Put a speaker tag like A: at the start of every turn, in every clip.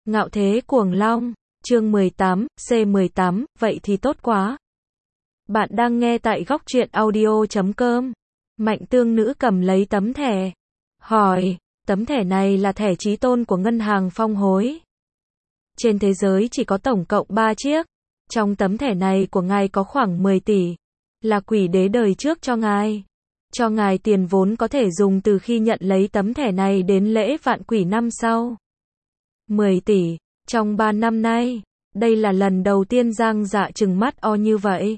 A: Ngạo thế cuồng long, chương 18, C18, vậy thì tốt quá. Bạn đang nghe tại góc truyện audio.com. Mạnh tương nữ cầm lấy tấm thẻ. Hỏi, tấm thẻ này là thẻ chí tôn của ngân hàng Phong Hối. Trên thế giới chỉ có tổng cộng 3 chiếc. Trong tấm thẻ này của ngài có khoảng 10 tỷ. Là quỷ đế đời trước cho ngài. Cho ngài tiền vốn có thể dùng từ khi nhận lấy tấm thẻ này đến lễ vạn quỷ năm sau. 10 tỷ, trong 3 năm nay, đây là lần đầu tiên Giang Dạ trừng mắt o như vậy.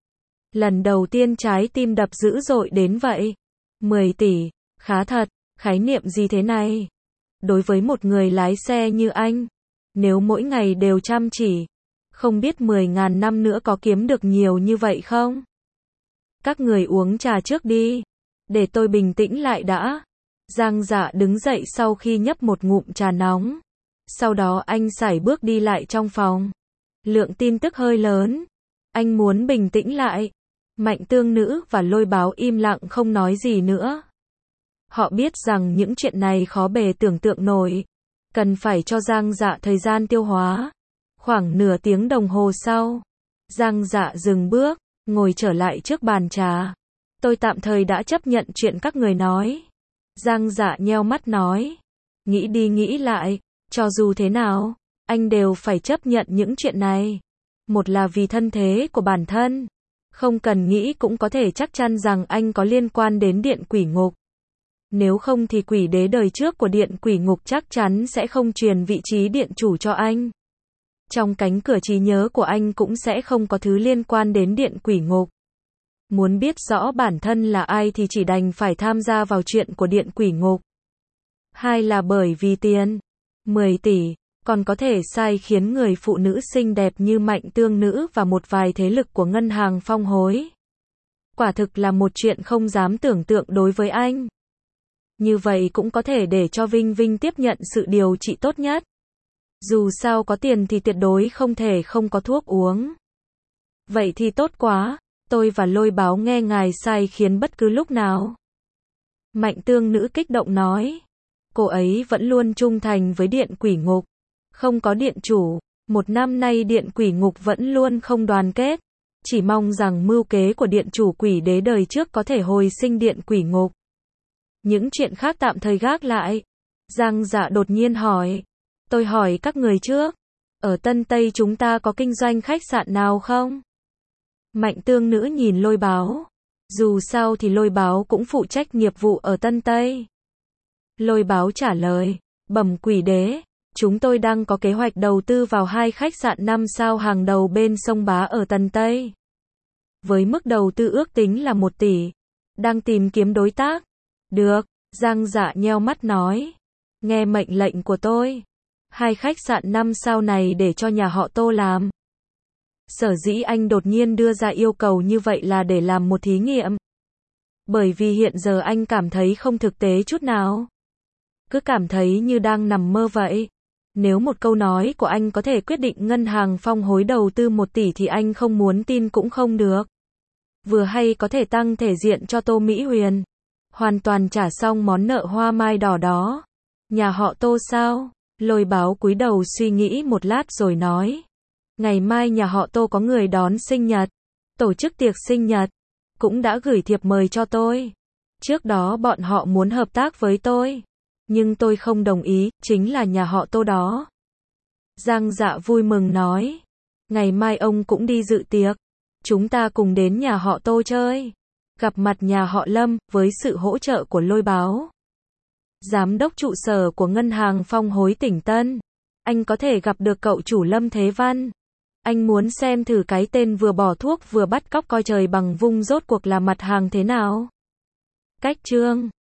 A: Lần đầu tiên trái tim đập dữ dội đến vậy. 10 tỷ, khá thật, khái niệm gì thế này? Đối với một người lái xe như anh, nếu mỗi ngày đều chăm chỉ, không biết 10.000 năm nữa có kiếm được nhiều như vậy không? Các người uống trà trước đi, để tôi bình tĩnh lại đã. Giang Dạ đứng dậy sau khi nhấp một ngụm trà nóng. Sau đó anh sải bước đi lại trong phòng. Lượng tin tức hơi lớn. Anh muốn bình tĩnh lại. Mạnh tương nữ và Lôi Báo im lặng không nói gì nữa. Họ biết rằng những chuyện này khó bề tưởng tượng nổi. Cần phải cho Giang Dạ thời gian tiêu hóa. Khoảng nửa tiếng đồng hồ sau, Giang Dạ dừng bước, ngồi trở lại trước bàn trà. Tôi tạm thời đã chấp nhận chuyện các người nói. Giang Dạ nheo mắt nói. Nghĩ đi nghĩ lại, cho dù thế nào, anh đều phải chấp nhận những chuyện này. Một là vì thân thế của bản thân. Không cần nghĩ cũng có thể chắc chắn rằng anh có liên quan đến Điện Quỷ Ngục. Nếu không thì quỷ đế đời trước của Điện Quỷ Ngục chắc chắn sẽ không truyền vị trí điện chủ cho anh. Trong cánh cửa trí nhớ của anh cũng sẽ không có thứ liên quan đến Điện Quỷ Ngục. Muốn biết rõ bản thân là ai thì chỉ đành phải tham gia vào chuyện của Điện Quỷ Ngục. Hai là bởi vì tiền. 10 tỷ, còn có thể sai khiến người phụ nữ xinh đẹp như Mạnh tương nữ và một vài thế lực của ngân hàng Phong Hối. Quả thực là một chuyện không dám tưởng tượng đối với anh. Như vậy cũng có thể để cho Vinh Vinh tiếp nhận sự điều trị tốt nhất. Dù sao có tiền thì tuyệt đối không thể không có thuốc uống. Vậy thì tốt quá, tôi và Lôi Báo nghe ngài sai khiến bất cứ lúc nào. Mạnh tương nữ kích động nói. Cô ấy vẫn luôn trung thành với Điện Quỷ Ngục. Không có điện chủ, một năm nay Điện Quỷ Ngục vẫn luôn không đoàn kết. Chỉ mong rằng mưu kế của điện chủ quỷ đế đời trước có thể hồi sinh Điện Quỷ Ngục. Những chuyện khác tạm thời gác lại. Giang Dạ đột nhiên hỏi. Tôi hỏi các người trước. Ở Tân Tây chúng ta có kinh doanh khách sạn nào không? Mạnh tương nữ nhìn Lôi Báo. Dù sao thì Lôi Báo cũng phụ trách nghiệp vụ ở Tân Tây. Lôi Báo trả lời. Bẩm quỷ đế, chúng tôi đang có kế hoạch đầu tư vào 2 khách sạn 5 sao hàng đầu bên sông Bá ở Tân Tây. Với mức đầu tư ước tính là 1 tỷ. Đang tìm kiếm đối tác. Được, Giang Dạ nheo mắt nói. Nghe mệnh lệnh của tôi. 2 khách sạn 5 sao này để cho nhà họ Tô làm. Sở dĩ anh đột nhiên đưa ra yêu cầu như vậy là để làm một thí nghiệm. Bởi vì hiện giờ anh cảm thấy không thực tế chút nào. Cứ cảm thấy như đang nằm mơ vậy. Nếu một câu nói của anh có thể quyết định ngân hàng Phong Hối đầu tư 1 tỷ thì anh không muốn tin cũng không được. Vừa hay có thể tăng thể diện cho Tô Mỹ Huyền. Hoàn toàn trả xong món nợ hoa mai đỏ đó. Nhà họ Tô sao? Lôi Báo cúi đầu suy nghĩ một lát rồi nói. Ngày mai nhà họ Tô có người đón sinh nhật. Tổ chức tiệc sinh nhật. Cũng đã gửi thiệp mời cho tôi. Trước đó bọn họ muốn hợp tác với tôi. Nhưng tôi không đồng ý, chính là nhà họ Tô đó. Giang Dạ vui mừng nói. Ngày mai ông cũng đi dự tiệc. Chúng ta cùng đến nhà họ Tô chơi. Gặp mặt nhà họ Lâm, với sự hỗ trợ của Lôi Báo. Giám đốc trụ sở của ngân hàng Phong Hối tỉnh Tân. Anh có thể gặp được cậu chủ Lâm Thế Văn. Anh muốn xem thử cái tên vừa bỏ thuốc vừa bắt cóc coi trời bằng vung rốt cuộc là mặt hàng thế nào. Cách chương